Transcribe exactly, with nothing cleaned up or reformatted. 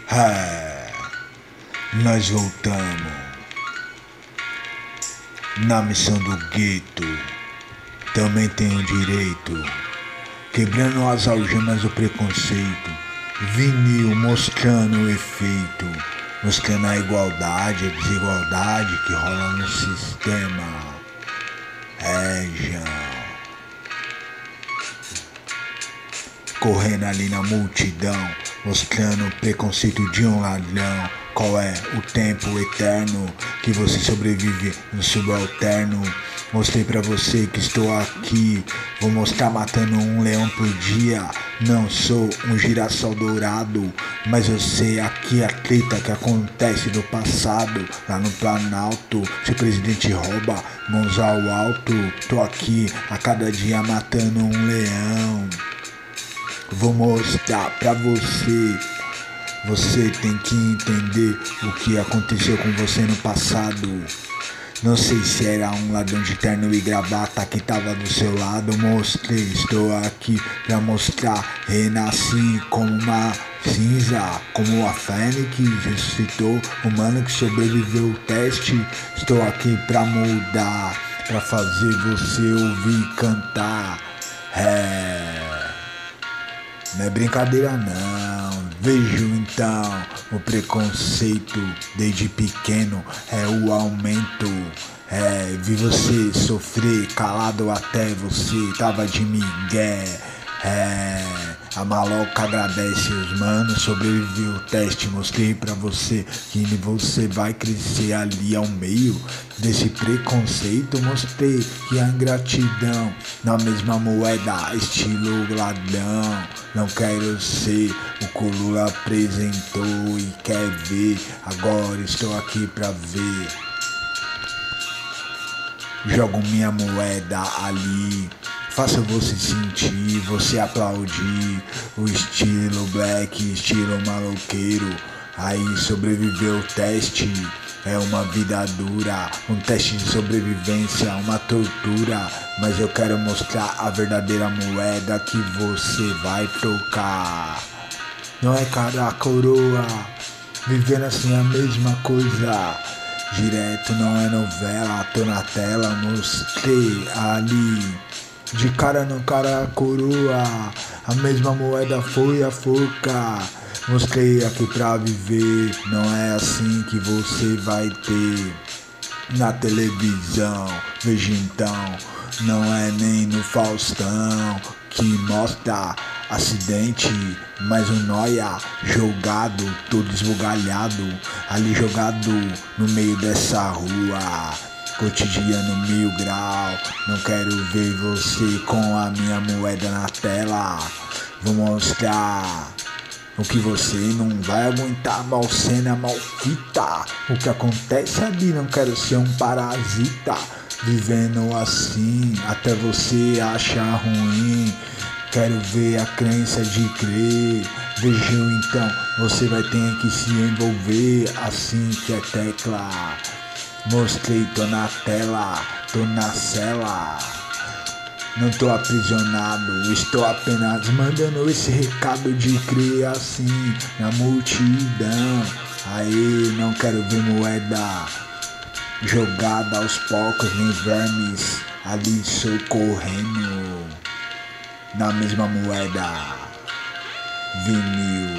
É, nós voltamos na missão do gueto. Também tenho direito, quebrando as algemas do preconceito. Vinil mostrando o efeito, mostrando a igualdade, a desigualdade que rola no sistema. É, João. Correndo ali na multidão, mostrando o preconceito de um ladrão. Qual é o tempo eterno que você sobrevive no subalterno? Mostrei pra você que estou aqui, vou mostrar matando um leão por dia. Não sou um girassol dourado, mas eu sei aqui a treta que acontece do passado. Lá no Planalto, se o presidente rouba, mãos ao alto. Tô aqui a cada dia matando um leão. Vou mostrar pra você. Você tem que entender o que aconteceu com você no passado. Não sei se era um ladrão de terno e gravata que tava do seu lado. Mostrei, estou aqui pra mostrar. Renasci como uma cinza, como a fênix ressuscitou. O mano que sobreviveu o teste. Estou aqui pra mudar, pra fazer você ouvir cantar. É... Não é brincadeira não, vejo então o preconceito desde pequeno é o aumento. É, vi você sofrer calado até você tava de migué. É, a maloca agradece os manos, sobreviveu o teste, mostrei pra você que você vai crescer ali ao meio desse preconceito. Mostrei que a ingratidão na mesma moeda, estilo ladrão. Não quero ser o que o Lula apresentou e quer ver, agora estou aqui pra ver. Jogo minha moeda ali, faço você sentir, você aplaudir. O estilo black, estilo maloqueiro. Aí sobreviveu o teste, é uma vida dura, um teste de sobrevivência, uma tortura. Mas eu quero mostrar a verdadeira moeda que você vai trocar. Não é cara coroa, vivendo assim a mesma coisa. Direto não é novela, tô na tela, mostrei ali. De cara não cara coroa, a mesma moeda foi a forca. Mostrei aqui pra viver, não é assim que você vai ter na televisão. Veja então, não é nem no Faustão que mostra acidente, mas um nóia jogado, todo esbugalhado, ali jogado no meio dessa rua. Cotidiano mil grau, não quero ver você com a minha moeda na tela. Vou mostrar o que você não vai aguentar, mal cena, mal fita. O que acontece ali, não quero ser um parasita. Vivendo assim, até você achar ruim. Quero ver a crença de crer. Vejo então, você vai ter que se envolver. Assim que é tecla. Mostrei, tô na tela, tô na cela. Não tô aprisionado, estou apenas mandando esse recado de crer assim na multidão. Aí não quero ver moeda jogada aos poucos, nem vermes ali socorrendo na mesma moeda. Vinil.